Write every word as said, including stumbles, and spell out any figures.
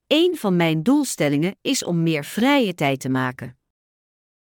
Een van mijn doelstellingen is om meer vrije tijd te maken.